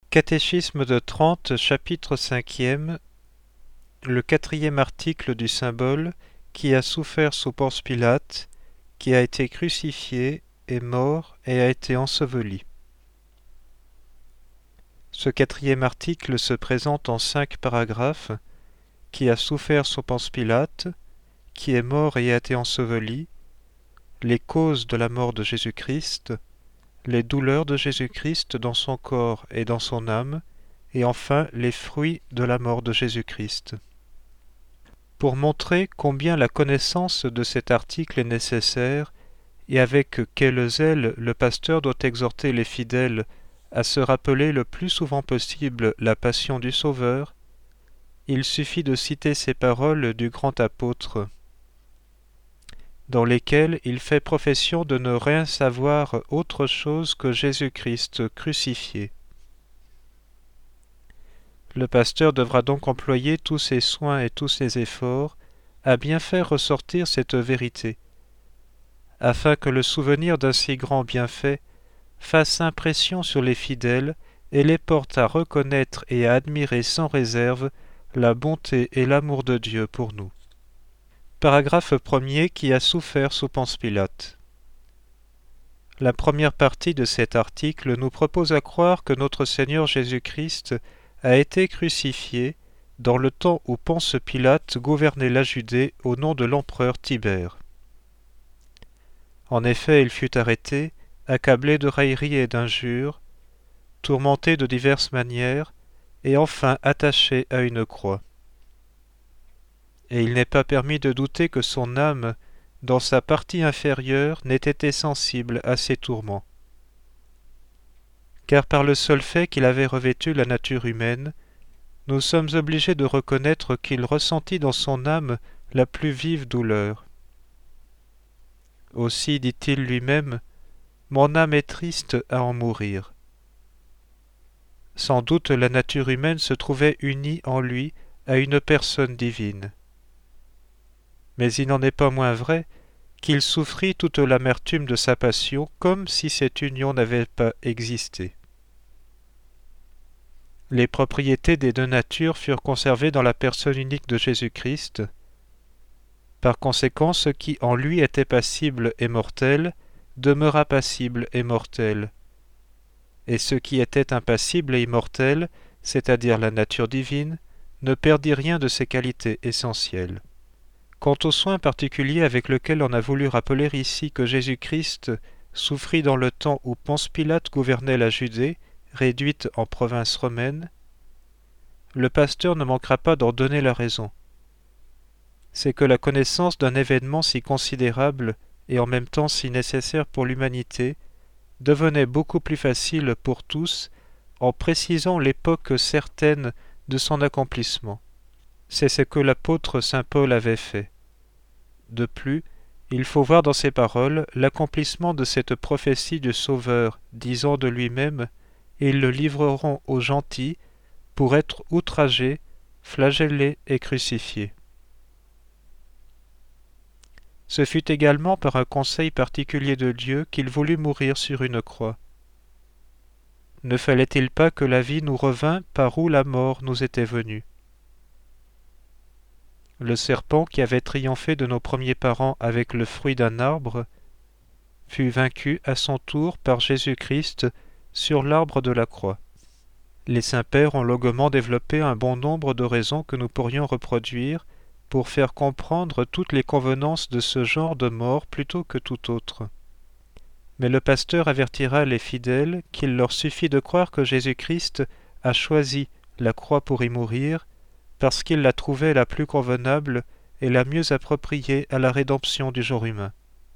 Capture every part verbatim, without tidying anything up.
Catéchisme de Trente, chapitre cinquième, le quatrième article du symbole, qui a souffert sous Ponce Pilate, qui a été crucifié, est mort et a été enseveli. Ce quatrième article se présente en cinq paragraphes, qui a souffert sous Ponce Pilate, qui est mort et a été enseveli, les causes de la mort de Jésus-Christ, les douleurs de Jésus-Christ dans son corps et dans son âme, et enfin les fruits de la mort de Jésus-Christ. Pour montrer combien la connaissance de cet article est nécessaire, et avec quel zèle le pasteur doit exhorter les fidèles à se rappeler le plus souvent possible la passion du Sauveur, il suffit de citer ces paroles du grand apôtre, dans lesquelles il fait profession de ne rien savoir autre chose que Jésus-Christ crucifié. Le pasteur devra donc employer tous ses soins et tous ses efforts à bien faire ressortir cette vérité, afin que le souvenir d'un si grand bienfait fasse impression sur les fidèles et les porte à reconnaître et à admirer sans réserve la bonté et l'amour de Dieu pour nous. Paragraphe premier qui a souffert sous Ponce Pilate. La première partie de cet article nous propose à croire que notre Seigneur Jésus-Christ a été crucifié dans le temps où Ponce Pilate gouvernait la Judée au nom de l'empereur Tibère. En effet, il fut arrêté, accablé de railleries et d'injures, tourmenté de diverses manières, et enfin attaché à une croix. Et il n'est pas permis de douter que son âme, dans sa partie inférieure, n'ait été sensible à ces tourments. Car par le seul fait qu'il avait revêtu la nature humaine, nous sommes obligés de reconnaître qu'il ressentit dans son âme la plus vive douleur. Aussi, dit-il lui-même, « Mon âme est triste à en mourir ». Sans doute la nature humaine se trouvait unie en lui à une personne divine. Mais il n'en est pas moins vrai qu'il souffrit toute l'amertume de sa passion comme si cette union n'avait pas existé. Les propriétés des deux natures furent conservées dans la personne unique de Jésus-Christ. Par conséquent, ce qui en lui était passible et mortel demeura passible et mortel. Et ce qui était impassible et immortel, c'est-à-dire la nature divine, ne perdit rien de ses qualités essentielles. Quant au soin particulier avec lequel on a voulu rappeler ici que Jésus-Christ souffrit dans le temps où Ponce Pilate gouvernait la Judée, réduite en province romaine, le pasteur ne manquera pas d'en donner la raison. C'est que la connaissance d'un événement si considérable et en même temps si nécessaire pour l'humanité devenait beaucoup plus facile pour tous en précisant l'époque certaine de son accomplissement. C'est ce que l'apôtre saint Paul avait fait. De plus, il faut voir dans ces paroles l'accomplissement de cette prophétie du Sauveur, disant de lui-même « Ils le livreront aux gentils pour être outragés, flagellés et crucifiés ». Ce fut également par un conseil particulier de Dieu qu'il voulut mourir sur une croix. Ne fallait-il pas que la vie nous revînt par où la mort nous était venue ? Le serpent qui avait triomphé de nos premiers parents avec le fruit d'un arbre fut vaincu à son tour par Jésus-Christ sur l'arbre de la croix. Les saints-pères ont longuement développé un bon nombre de raisons que nous pourrions reproduire pour faire comprendre toutes les convenances de ce genre de mort plutôt que tout autre. Mais le pasteur avertira les fidèles qu'il leur suffit de croire que Jésus-Christ a choisi la croix pour y mourir, parce qu'il la trouvait la plus convenable et la mieux appropriée à la rédemption du genre humain.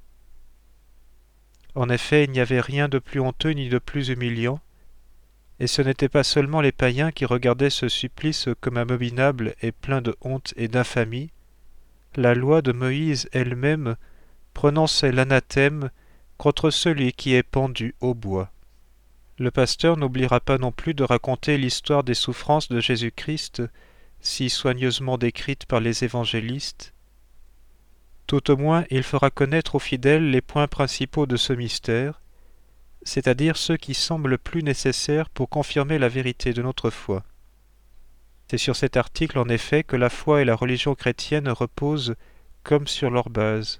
En effet, il n'y avait rien de plus honteux ni de plus humiliant, et ce n'étaient pas seulement les païens qui regardaient ce supplice comme abominable et plein de honte et d'infamie. La loi de Moïse elle-même prononçait l'anathème contre celui qui est pendu au bois. Le pasteur n'oubliera pas non plus de raconter l'histoire des souffrances de Jésus-Christ, si soigneusement décrite par les évangélistes. Tout au moins, il fera connaître aux fidèles les points principaux de ce mystère, c'est-à-dire ceux qui semblent le plus nécessaires pour confirmer la vérité de notre foi. C'est sur cet article en effet que la foi et la religion chrétienne reposent comme sur leur base.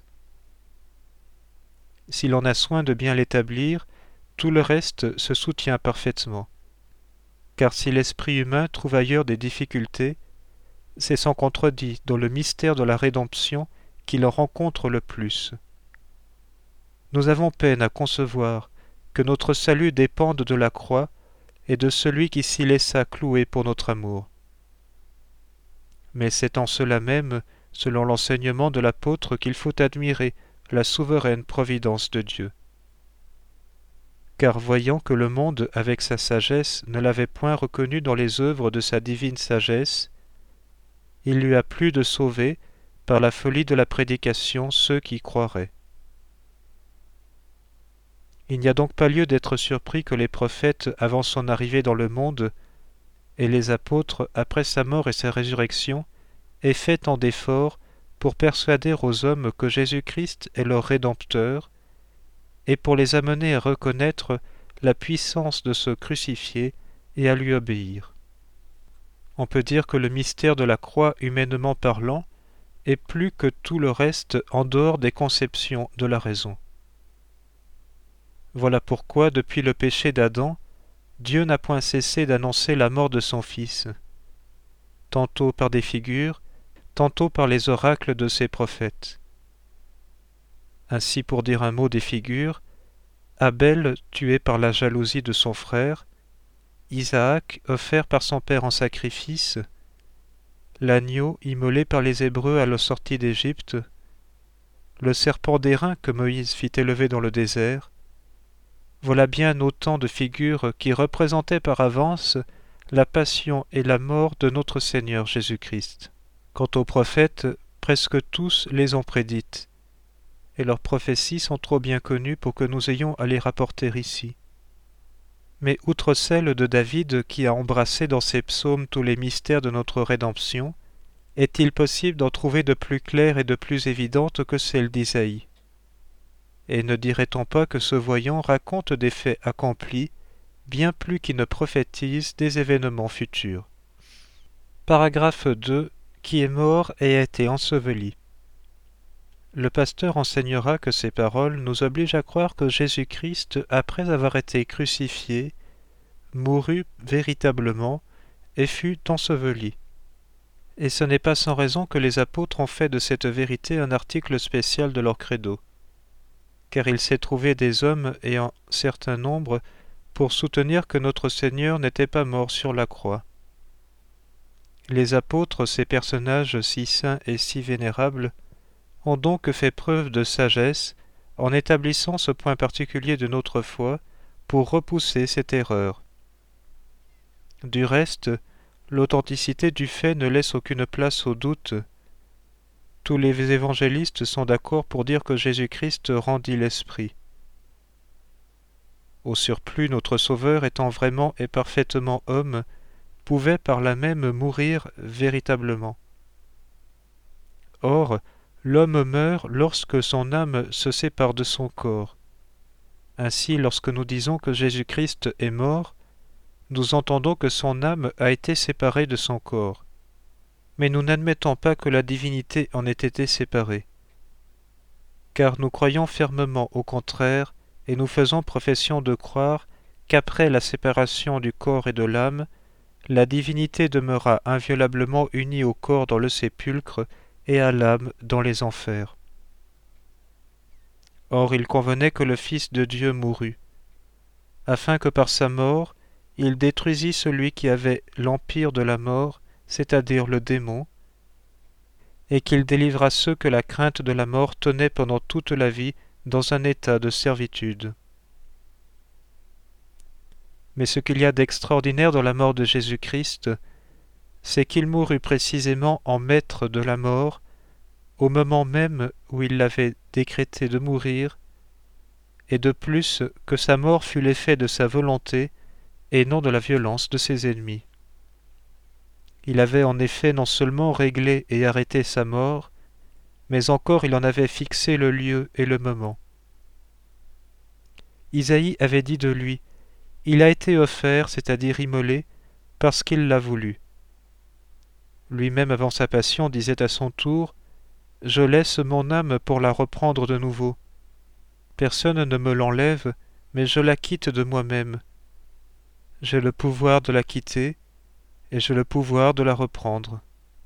Si l'on a soin de bien l'établir, tout le reste se soutient parfaitement. Car si l'esprit humain trouve ailleurs des difficultés, c'est sans contredit dans le mystère de la rédemption qu'il en rencontre le plus. Nous avons peine à concevoir que notre salut dépende de la croix et de celui qui s'y laissa clouer pour notre amour. Mais c'est en cela même, selon l'enseignement de l'apôtre, qu'il faut admirer la souveraine providence de Dieu. Car voyant que le monde, avec sa sagesse, ne l'avait point reconnu dans les œuvres de sa divine sagesse, il lui a plu de sauver, par la folie de la prédication, ceux qui croiraient. Il n'y a donc pas lieu d'être surpris que les prophètes, avant son arrivée dans le monde, et les apôtres, après sa mort et sa résurrection, aient fait tant d'efforts pour persuader aux hommes que Jésus-Christ est leur Rédempteur, et pour les amener à reconnaître la puissance de se crucifier et à lui obéir. On peut dire que le mystère de la croix, humainement parlant, est plus que tout le reste en dehors des conceptions de la raison. Voilà pourquoi, depuis le péché d'Adam, Dieu n'a point cessé d'annoncer la mort de son Fils, tantôt par des figures, tantôt par les oracles de ses prophètes. Ainsi, pour dire un mot des figures, Abel tué par la jalousie de son frère, Isaac offert par son père en sacrifice, l'agneau immolé par les Hébreux à la sortie d'Égypte, le serpent d'airain que Moïse fit élever dans le désert, voilà bien autant de figures qui représentaient par avance la passion et la mort de notre Seigneur Jésus-Christ. Quant aux prophètes, presque tous les ont prédites, et leurs prophéties sont trop bien connues pour que nous ayons à les rapporter ici. Mais outre celle de David qui a embrassé dans ses psaumes tous les mystères de notre rédemption, est-il possible d'en trouver de plus claires et de plus évidentes que celle d'Isaïe? Et ne dirait-on pas que ce voyant raconte des faits accomplis, bien plus qu'il ne prophétise des événements futurs? Paragraphe deux. Qui est mort et a été enseveli. Le pasteur enseignera que ces paroles nous obligent à croire que Jésus-Christ, après avoir été crucifié, mourut véritablement et fut enseveli. Et ce n'est pas sans raison que les apôtres ont fait de cette vérité un article spécial de leur credo, car il s'est trouvé des hommes et en certain nombre pour soutenir que notre Seigneur n'était pas mort sur la croix. Les apôtres, ces personnages si saints et si vénérables, ont donc fait preuve de sagesse en établissant ce point particulier de notre foi pour repousser cette erreur. Du reste, l'authenticité du fait ne laisse aucune place au doute. Tous les évangélistes sont d'accord pour dire que Jésus-Christ rendit l'Esprit. Au surplus, notre Sauveur étant vraiment et parfaitement homme, pouvait par là même mourir véritablement. Or, l'homme meurt lorsque son âme se sépare de son corps. Ainsi, lorsque nous disons que Jésus-Christ est mort, nous entendons que son âme a été séparée de son corps. Mais nous n'admettons pas que la divinité en ait été séparée. Car nous croyons fermement au contraire, et nous faisons profession de croire qu'après la séparation du corps et de l'âme, la divinité demeura inviolablement unie au corps dans le sépulcre et à l'âme dans les enfers. Or il convenait que le Fils de Dieu mourût, afin que par sa mort il détruisît celui qui avait l'empire de la mort, c'est-à-dire le démon, et qu'il délivrât ceux que la crainte de la mort tenait pendant toute la vie dans un état de servitude. Mais ce qu'il y a d'extraordinaire dans la mort de Jésus-Christ, c'est qu'il mourut précisément en maître de la mort, au moment même où il l'avait décrété de mourir, et de plus que sa mort fut l'effet de sa volonté et non de la violence de ses ennemis. Il avait en effet non seulement réglé et arrêté sa mort, mais encore il en avait fixé le lieu et le moment. Isaïe avait dit de lui: « Il a été offert, c'est-à-dire immolé, parce qu'il l'a voulu. » Lui-même, avant sa passion, disait à son tour: « Je laisse mon âme pour la reprendre de nouveau. Personne ne me l'enlève, mais je la quitte de moi-même. J'ai le pouvoir de la quitter, et j'ai le pouvoir de la reprendre. »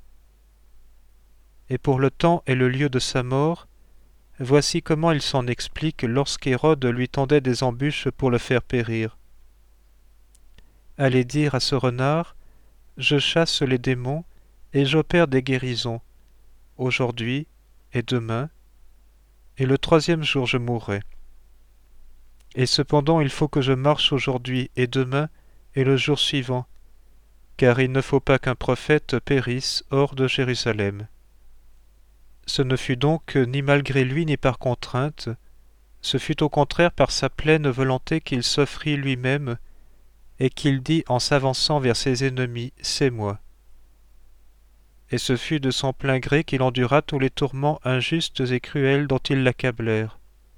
Et pour le temps et le lieu de sa mort, voici comment il s'en explique lorsqu'Hérode lui tendait des embûches pour le faire périr. Allez dire à ce renard: « Je chasse les démons et j'opère des guérisons, aujourd'hui et demain, et le troisième jour je mourrai. Et cependant il faut que je marche aujourd'hui et demain et le jour suivant, car il ne faut pas qu'un prophète périsse hors de Jérusalem. » Ce ne fut donc ni malgré lui ni par contrainte, ce fut au contraire par sa pleine volonté qu'il s'offrit lui-même et qu'il dit en s'avançant vers ses ennemis: « C'est moi. » Et ce fut de son plein gré qu'il endura tous les tourments injustes et cruels dont ils l'accablèrent.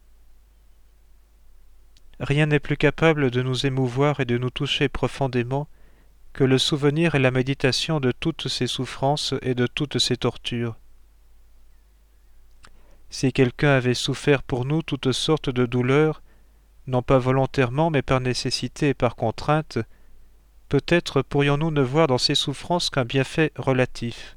Rien n'est plus capable de nous émouvoir et de nous toucher profondément que le souvenir et la méditation de toutes ces souffrances et de toutes ces tortures. Si quelqu'un avait souffert pour nous toutes sortes de douleurs, non pas volontairement mais par nécessité et par contrainte, peut-être pourrions-nous ne voir dans ces souffrances qu'un bienfait relatif.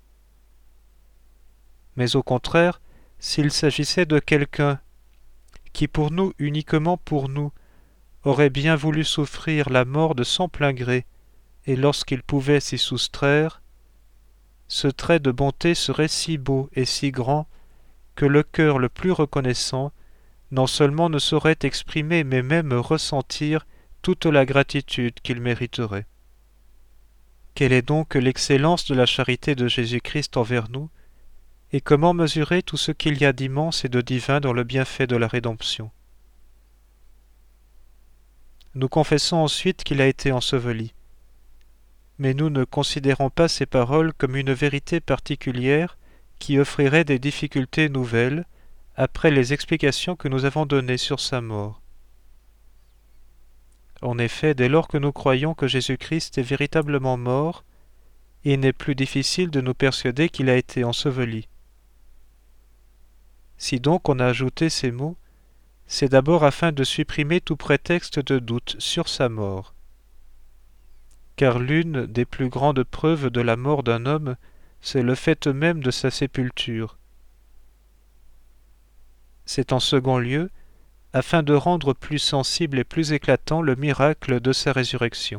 Mais au contraire, s'il s'agissait de quelqu'un qui pour nous, uniquement pour nous, aurait bien voulu souffrir la mort de son plein gré, et lorsqu'il pouvait s'y soustraire, ce trait de bonté serait si beau et si grand que le cœur le plus reconnaissant non seulement ne saurait exprimer mais même ressentir toute la gratitude qu'il mériterait. Quelle est donc l'excellence de la charité de Jésus-Christ envers nous, et comment mesurer tout ce qu'il y a d'immense et de divin dans le bienfait de la rédemption? Nous confessons ensuite qu'il a été enseveli. Mais nous ne considérons pas ces paroles comme une vérité particulière qui offrirait des difficultés nouvelles après les explications que nous avons données sur sa mort. En effet, dès lors que nous croyons que Jésus-Christ est véritablement mort, il n'est plus difficile de nous persuader qu'il a été enseveli. Si donc on a ajouté ces mots, c'est d'abord afin de supprimer tout prétexte de doute sur sa mort. Car l'une des plus grandes preuves de la mort d'un homme, c'est le fait même de sa sépulture. C'est en second lieu, afin de rendre plus sensible et plus éclatant le miracle de sa résurrection.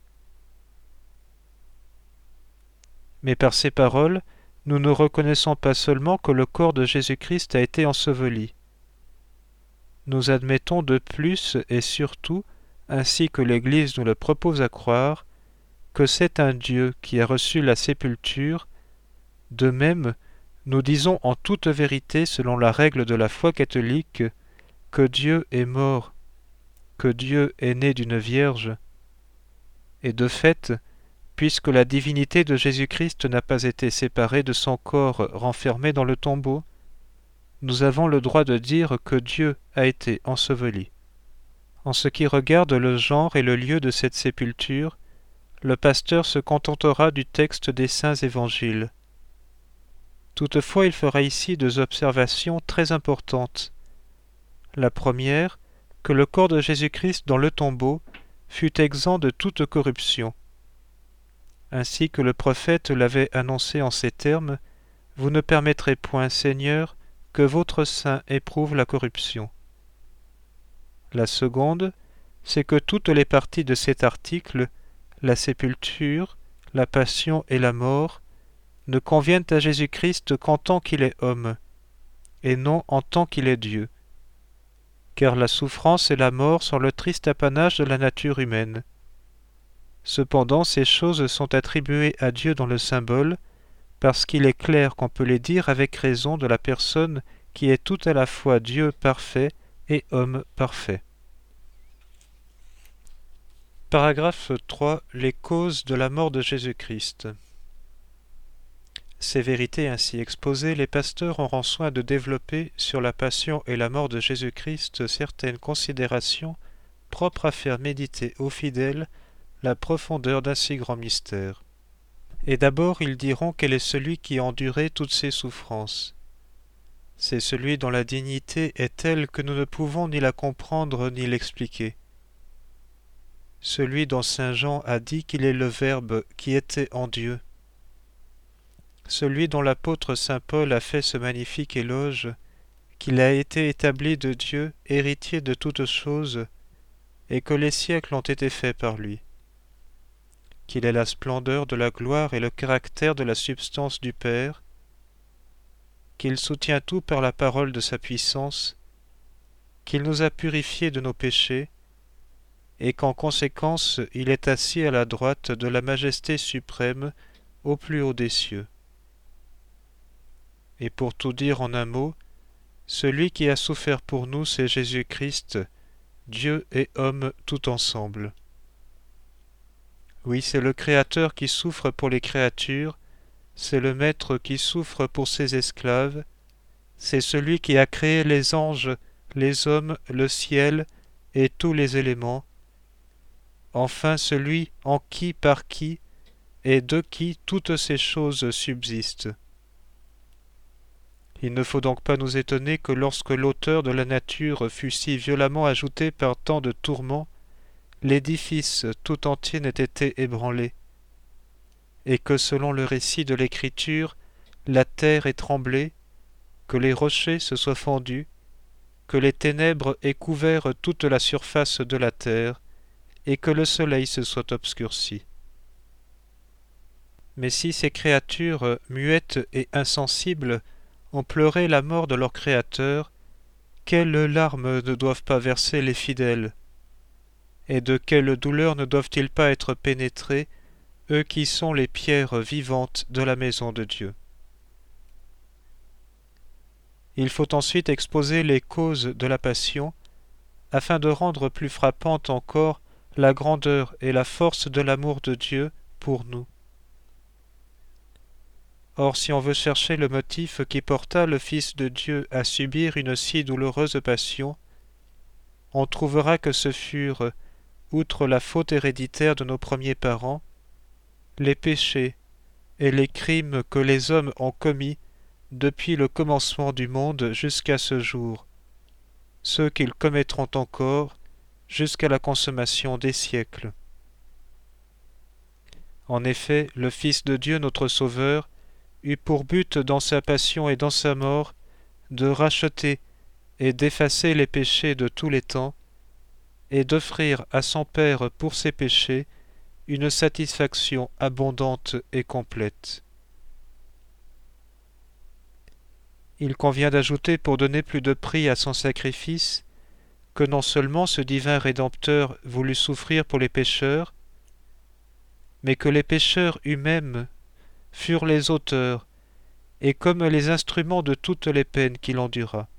Mais par ces paroles, nous ne reconnaissons pas seulement que le corps de Jésus-Christ a été enseveli. Nous admettons de plus et surtout, ainsi que l'Église nous le propose à croire, que c'est un Dieu qui a reçu la sépulture. De même, nous disons en toute vérité, selon la règle de la foi catholique, que Dieu est mort, que Dieu est né d'une vierge. Et de fait, puisque la divinité de Jésus-Christ n'a pas été séparée de son corps renfermé dans le tombeau, nous avons le droit de dire que Dieu a été enseveli. En ce qui regarde le genre et le lieu de cette sépulture, le pasteur se contentera du texte des saints évangiles. Toutefois, il fera ici deux observations très importantes. La première, que le corps de Jésus-Christ dans le tombeau fut exempt de toute corruption. Ainsi que le prophète l'avait annoncé en ces termes: « Vous ne permettrez point, Seigneur, que votre saint éprouve la corruption. » La seconde, c'est que toutes les parties de cet article, la sépulture, la passion et la mort, ne conviennent à Jésus-Christ qu'en tant qu'il est homme, et non en tant qu'il est Dieu. Car la souffrance et la mort sont le triste apanage de la nature humaine. Cependant, ces choses sont attribuées à Dieu dans le symbole, parce qu'il est clair qu'on peut les dire avec raison de la personne qui est tout à la fois Dieu parfait et homme parfait. Paragraphe trois. Les causes de la mort de Jésus-Christ. Ces vérités ainsi exposées, les pasteurs auront soin de développer sur la passion et la mort de Jésus-Christ certaines considérations propres à faire méditer aux fidèles la profondeur d'un si grand mystère. Et d'abord ils diront quel est celui qui a enduré toutes ces souffrances. C'est celui dont la dignité est telle que nous ne pouvons ni la comprendre ni l'expliquer. Celui dont saint Jean a dit qu'il est le Verbe qui était en Dieu. Celui dont l'apôtre saint Paul a fait ce magnifique éloge, qu'il a été établi de Dieu, héritier de toutes choses, et que les siècles ont été faits par lui. Qu'il est la splendeur de la gloire et le caractère de la substance du Père, qu'il soutient tout par la parole de sa puissance, qu'il nous a purifiés de nos péchés, et qu'en conséquence il est assis à la droite de la majesté suprême au plus haut des cieux. Et pour tout dire en un mot, celui qui a souffert pour nous, c'est Jésus-Christ, Dieu et homme tout ensemble. Oui, c'est le Créateur qui souffre pour les créatures, c'est le Maître qui souffre pour ses esclaves, c'est celui qui a créé les anges, les hommes, le ciel et tous les éléments, enfin celui en qui, par qui et de qui toutes ces choses subsistent. Il ne faut donc pas nous étonner que lorsque l'auteur de la nature fut si violemment ajouté par tant de tourments, l'édifice tout entier n'ait été ébranlé, et que selon le récit de l'Écriture, la terre ait tremblé, que les rochers se soient fendus, que les ténèbres aient couvert toute la surface de la terre, et que le soleil se soit obscurci. Mais si ces créatures, muettes et insensibles, ont pleuré la mort de leur Créateur, quelles larmes ne doivent pas verser les fidèles, et de quelle douleur ne doivent-ils pas être pénétrés, eux qui sont les pierres vivantes de la maison de Dieu. Il faut ensuite exposer les causes de la passion, afin de rendre plus frappante encore la grandeur et la force de l'amour de Dieu pour nous. Or, si on veut chercher le motif qui porta le Fils de Dieu à subir une si douloureuse passion, on trouvera que ce furent, outre la faute héréditaire de nos premiers parents, les péchés et les crimes que les hommes ont commis depuis le commencement du monde jusqu'à ce jour, ceux qu'ils commettront encore jusqu'à la consommation des siècles. En effet, le Fils de Dieu, notre Sauveur, eut pour but dans sa passion et dans sa mort de racheter et d'effacer les péchés de tous les temps, et d'offrir à son Père pour ses péchés une satisfaction abondante et complète. Il convient d'ajouter, pour donner plus de prix à son sacrifice, que non seulement ce divin Rédempteur voulut souffrir pour les pécheurs, mais que les pécheurs eux-mêmes furent les auteurs, et comme les instruments de toutes les peines qu'il endura.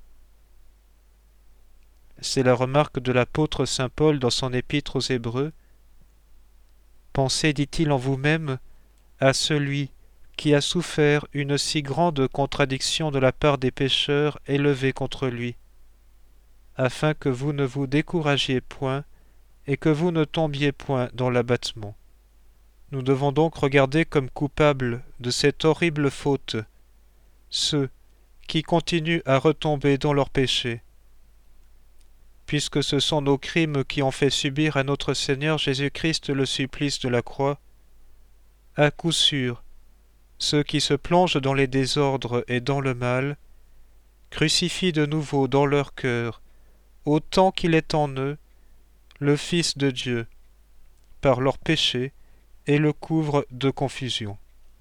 C'est la remarque de l'apôtre saint Paul dans son épître aux Hébreux. Pensez, dit-il, en vous-même, à celui qui a souffert une si grande contradiction de la part des pécheurs élevés contre lui, afin que vous ne vous découragiez point et que vous ne tombiez point dans l'abattement. Nous devons donc regarder comme coupables de cette horrible faute ceux qui continuent à retomber dans leurs péchés, puisque ce sont nos crimes qui ont fait subir à notre Seigneur Jésus-Christ le supplice de la croix. À coup sûr, ceux qui se plongent dans les désordres et dans le mal crucifient de nouveau dans leur cœur, autant qu'il est en eux, le Fils de Dieu, par leurs péchés, et le couvrent de confusion.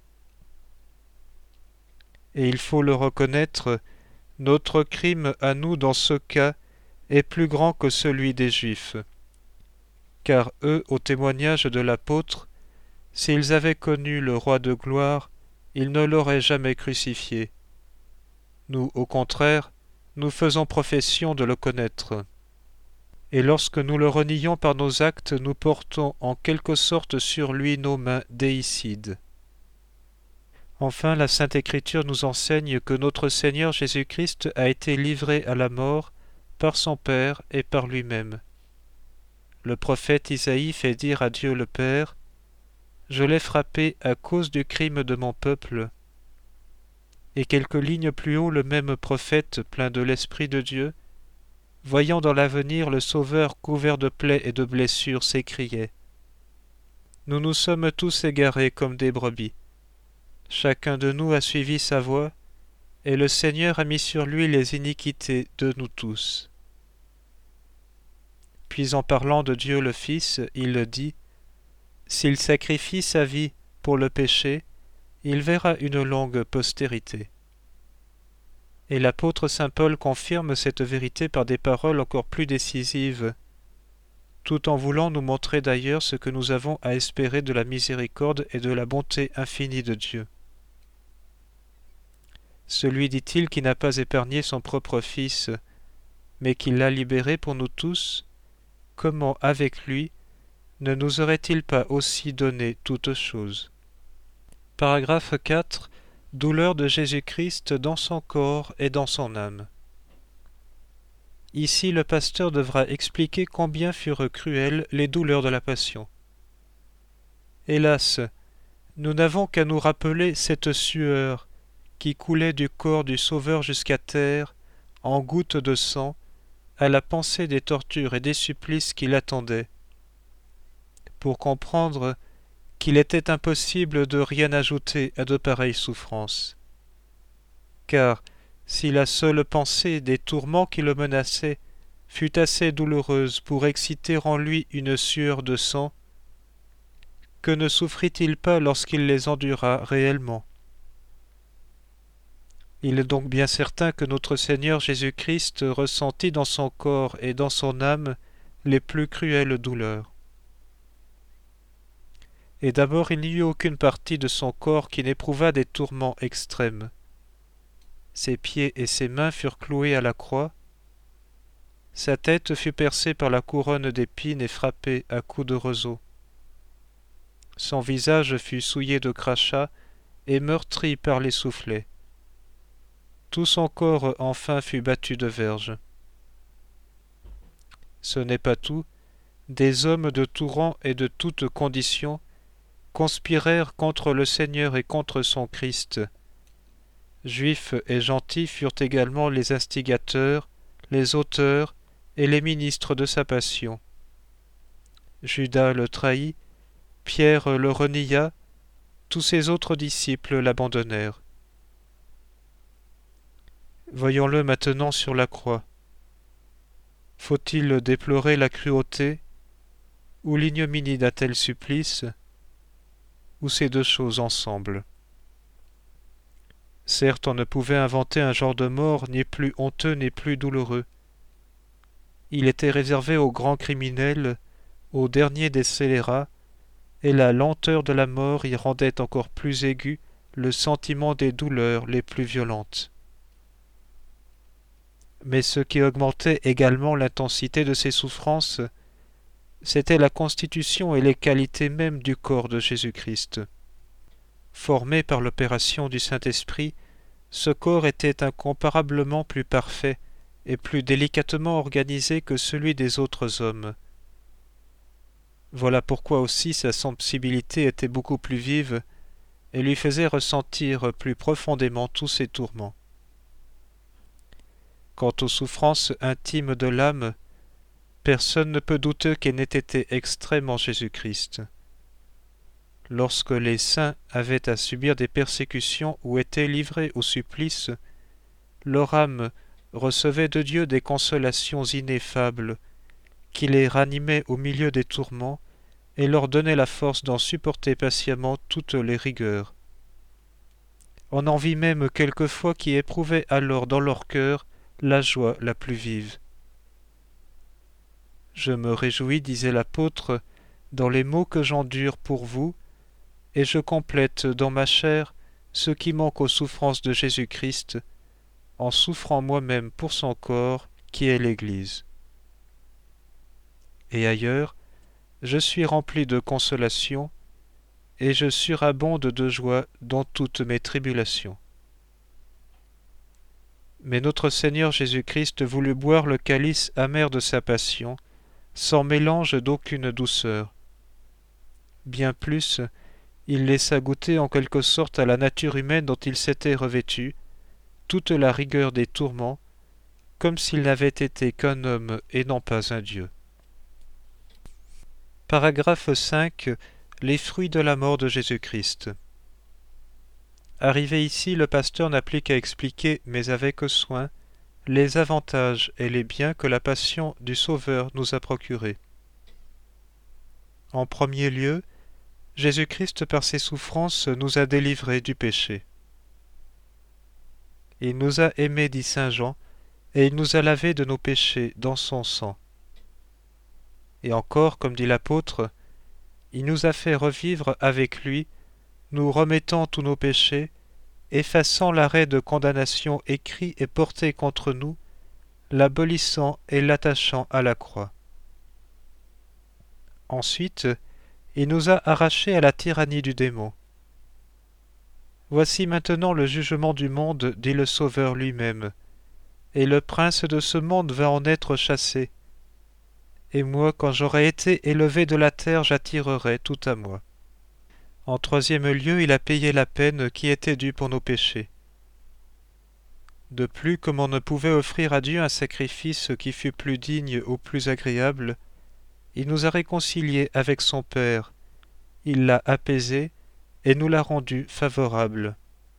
Et il faut le reconnaître, notre crime à nous dans ce cas est plus grand que celui des Juifs, car eux, au témoignage de l'apôtre, s'ils avaient connu le roi de gloire, ils ne l'auraient jamais crucifié. Nous, au contraire, nous faisons profession de le connaître. Et lorsque nous le renions par nos actes, nous portons en quelque sorte sur lui nos mains déicides. Enfin, la Sainte Écriture nous enseigne que notre Seigneur Jésus-Christ a été livré à la mort par son Père et par lui-même. Le prophète Isaïe fait dire à Dieu le Père « Je l'ai frappé à cause du crime de mon peuple ». Et quelques lignes plus haut, le même prophète, plein de l'Esprit de Dieu, voyant dans l'avenir le Sauveur couvert de plaies et de blessures, s'écriait « Nous nous sommes tous égarés comme des brebis. Chacun de nous a suivi sa voie, et le Seigneur a mis sur lui les iniquités de nous tous. » Puis en parlant de Dieu le Fils, il dit « S'il sacrifie sa vie pour le péché, il verra une longue postérité. » Et l'apôtre saint Paul confirme cette vérité par des paroles encore plus décisives, tout en voulant nous montrer d'ailleurs ce que nous avons à espérer de la miséricorde et de la bonté infinie de Dieu. Celui, dit-il, qui n'a pas épargné son propre Fils, mais qui l'a libéré pour nous tous, comment avec lui ne nous aurait-il pas aussi donné toutes choses? Paragraphe quatre. Douleur de Jésus-Christ dans son corps et dans son âme. Ici, le pasteur devra expliquer combien furent cruelles les douleurs de la Passion. Hélas, nous n'avons qu'à nous rappeler cette sueur qui coulait du corps du Sauveur jusqu'à terre, en gouttes de sang, à la pensée des tortures et des supplices qui l'attendaient, pour comprendre qu'il était impossible de rien ajouter à de pareilles souffrances. Car si la seule pensée des tourments qui le menaçaient fut assez douloureuse pour exciter en lui une sueur de sang, que ne souffrit-il pas lorsqu'il les endura réellement? Il est donc bien certain que notre Seigneur Jésus-Christ ressentit dans son corps et dans son âme les plus cruelles douleurs. Et d'abord il n'y eut aucune partie de son corps qui n'éprouvât des tourments extrêmes. Ses pieds et ses mains furent cloués à la croix, sa tête fut percée par la couronne d'épines et frappée à coups de roseau. Son visage fut souillé de crachats et meurtri par les soufflets. Tout son corps enfin fut battu de verges. Ce n'est pas tout, des hommes de tout rang et de toutes conditions conspirèrent contre le Seigneur et contre son Christ. Juifs et gentils furent également les instigateurs, les auteurs et les ministres de sa passion. Judas le trahit, Pierre le renia, tous ses autres disciples l'abandonnèrent. Voyons-le maintenant sur la croix. Faut-il déplorer la cruauté ou l'ignominie d'un tel supplice, ou ces deux choses ensemble? Certes, on ne pouvait inventer un genre de mort ni plus honteux ni plus douloureux. Il était réservé aux grands criminels, aux derniers des scélérats, et la lenteur de la mort y rendait encore plus aigu le sentiment des douleurs les plus violentes. Mais ce qui augmentait également l'intensité de ses souffrances, c'était la constitution et les qualités mêmes du corps de Jésus-Christ. Formé par l'opération du Saint-Esprit, ce corps était incomparablement plus parfait et plus délicatement organisé que celui des autres hommes. Voilà pourquoi aussi sa sensibilité était beaucoup plus vive et lui faisait ressentir plus profondément tous ses tourments. Quant aux souffrances intimes de l'âme, personne ne peut douter qu'elles n'aient été extrêmes en Jésus-Christ. Lorsque les saints avaient à subir des persécutions ou étaient livrés au supplice, leur âme recevait de Dieu des consolations ineffables, qui les ranimaient au milieu des tourments et leur donnaient la force d'en supporter patiemment toutes les rigueurs. On en vit même quelquefois qui éprouvaient alors dans leur cœur la joie la plus vive. « Je me réjouis, disait l'apôtre, dans les maux que j'endure pour vous, et je complète dans ma chair ce qui manque aux souffrances de Jésus-Christ, en souffrant moi-même pour son corps, qui est l'Église. » Et ailleurs, « Je suis rempli de consolation, et je surabonde de joie dans toutes mes tribulations. Mais notre Seigneur Jésus-Christ voulut boire le calice amer de sa passion, sans mélange d'aucune douceur. Bien plus, il laissa goûter en quelque sorte à la nature humaine dont il s'était revêtu, toute la rigueur des tourments, comme s'il n'avait été qu'un homme et non pas un Dieu. Paragraphe cinq. Les fruits de la mort de Jésus-Christ. Arrivé ici, le pasteur n'a plus qu'à expliquer, mais avec soin, les avantages et les biens que la passion du Sauveur nous a procurés. En premier lieu, Jésus-Christ par ses souffrances nous a délivrés du péché. Il nous a aimés, dit saint Jean, et il nous a lavés de nos péchés dans son sang. Et encore, comme dit l'apôtre, il nous a fait revivre avec lui, nous remettant tous nos péchés, effaçant l'arrêt de condamnation écrit et porté contre nous, l'abolissant et l'attachant à la croix. Ensuite, il nous a arrachés à la tyrannie du démon. Voici maintenant le jugement du monde, dit le Sauveur lui-même, et le prince de ce monde va en être chassé. Et moi, quand j'aurai été élevé de la terre, j'attirerai tout à moi. En troisième lieu, il a payé la peine qui était due pour nos péchés. De plus, comme on ne pouvait offrir à Dieu un sacrifice qui fût plus digne ou plus agréable, il nous a réconciliés avec son Père, il l'a apaisé et nous l'a rendu favorable.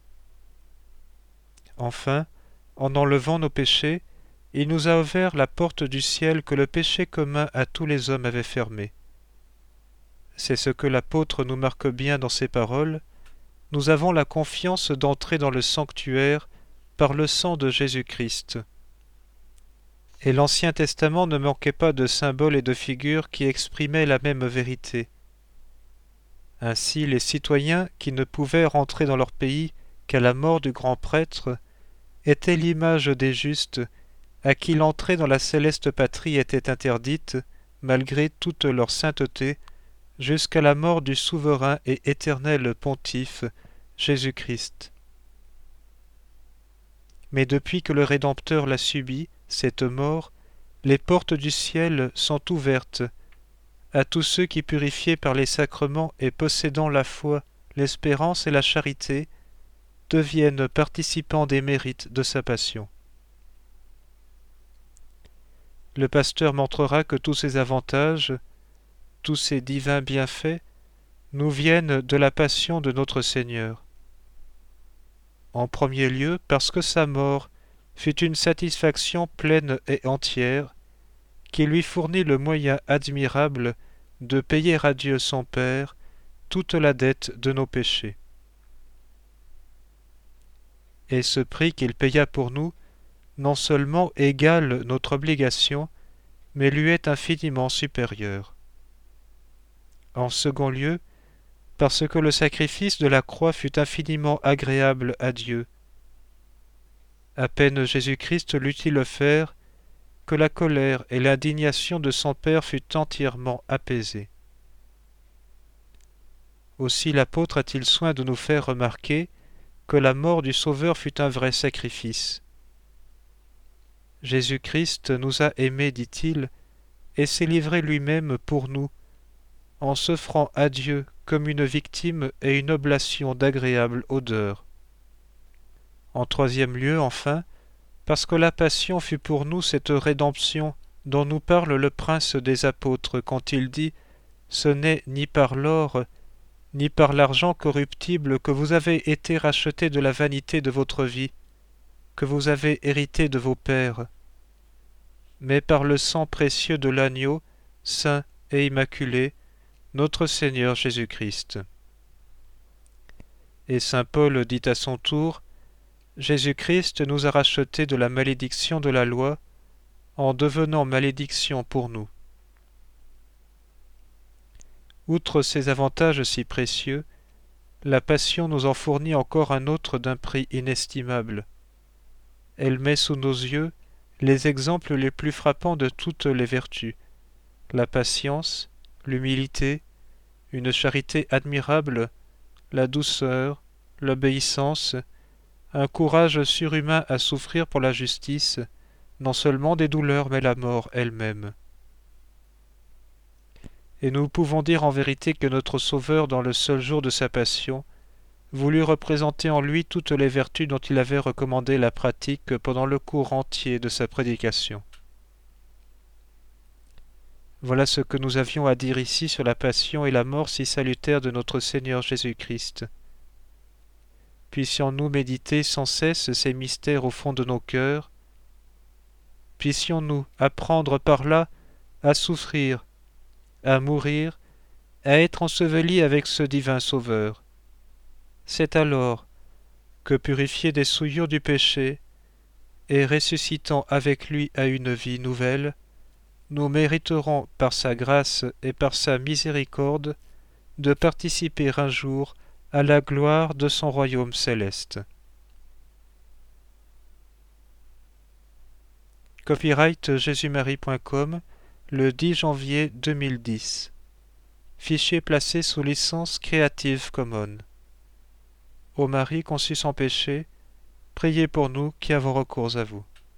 Enfin, en enlevant nos péchés, il nous a ouvert la porte du ciel que le péché commun à tous les hommes avait fermée. C'est ce que l'apôtre nous marque bien dans ses paroles. Nous avons la confiance d'entrer dans le sanctuaire par le sang de Jésus-Christ. Et l'Ancien Testament ne manquait pas de symboles et de figures qui exprimaient la même vérité. Ainsi, les citoyens qui ne pouvaient rentrer dans leur pays qu'à la mort du grand prêtre étaient l'image des justes à qui l'entrée dans la céleste patrie était interdite, malgré toute leur sainteté, jusqu'à la mort du souverain et éternel pontife, Jésus-Christ. Mais depuis que le Rédempteur l'a subi, cette mort, les portes du ciel sont ouvertes à tous ceux qui, purifiés par les sacrements et possédant la foi, l'espérance et la charité, deviennent participants des mérites de sa passion. Le pasteur montrera que tous ces avantages, tous ces divins bienfaits, nous viennent de la passion de notre Seigneur. En premier lieu, parce que sa mort fut une satisfaction pleine et entière, qui lui fournit le moyen admirable de payer à Dieu son Père toute la dette de nos péchés. Et ce prix qu'il paya pour nous non seulement égale notre obligation, mais lui est infiniment supérieur. En second lieu, parce que le sacrifice de la croix fut infiniment agréable à Dieu. À peine Jésus-Christ l'eut-il offert, que la colère et l'indignation de son Père fut entièrement apaisée. Aussi l'apôtre a-t-il soin de nous faire remarquer que la mort du Sauveur fut un vrai sacrifice. Jésus-Christ nous a aimés, dit-il, et s'est livré lui-même pour nous, en s'offrant à Dieu comme une victime et une oblation d'agréable odeur. En troisième lieu, enfin, parce que la passion fut pour nous cette rédemption dont nous parle le prince des apôtres quand il dit « Ce n'est ni par l'or, ni par l'argent corruptible que vous avez été rachetés de la vanité de votre vie, que vous avez hérité de vos pères, mais par le sang précieux de l'agneau, saint et immaculé, notre Seigneur Jésus-Christ. » Et saint Paul dit à son tour, « Jésus-Christ nous a rachetés de la malédiction de la loi, en devenant malédiction pour nous. » Outre ces avantages si précieux, la passion nous en fournit encore un autre d'un prix inestimable. Elle met sous nos yeux les exemples les plus frappants de toutes les vertus, la patience, l'humilité, une charité admirable, la douceur, l'obéissance, un courage surhumain à souffrir pour la justice, non seulement des douleurs mais la mort elle-même. Et nous pouvons dire en vérité que notre Sauveur, dans le seul jour de sa passion, voulut représenter en lui toutes les vertus dont il avait recommandé la pratique pendant le cours entier de sa prédication. Voilà ce que nous avions à dire ici sur la passion et la mort si salutaires de notre Seigneur Jésus-Christ. Puissions-nous méditer sans cesse ces mystères au fond de nos cœurs. Puissions-nous apprendre par là à souffrir, à mourir, à être ensevelis avec ce divin Sauveur. C'est alors que, purifiés des souillures du péché, et ressuscitant avec lui à une vie nouvelle, nous mériterons par sa grâce et par sa miséricorde de participer un jour à la gloire de son royaume céleste. Copyright jésus-marie point com, le dix janvier deux mille dix. Fichier placé sous licence Creative Commons. Ô Marie conçue sans péché, priez pour nous qui avons recours à vous.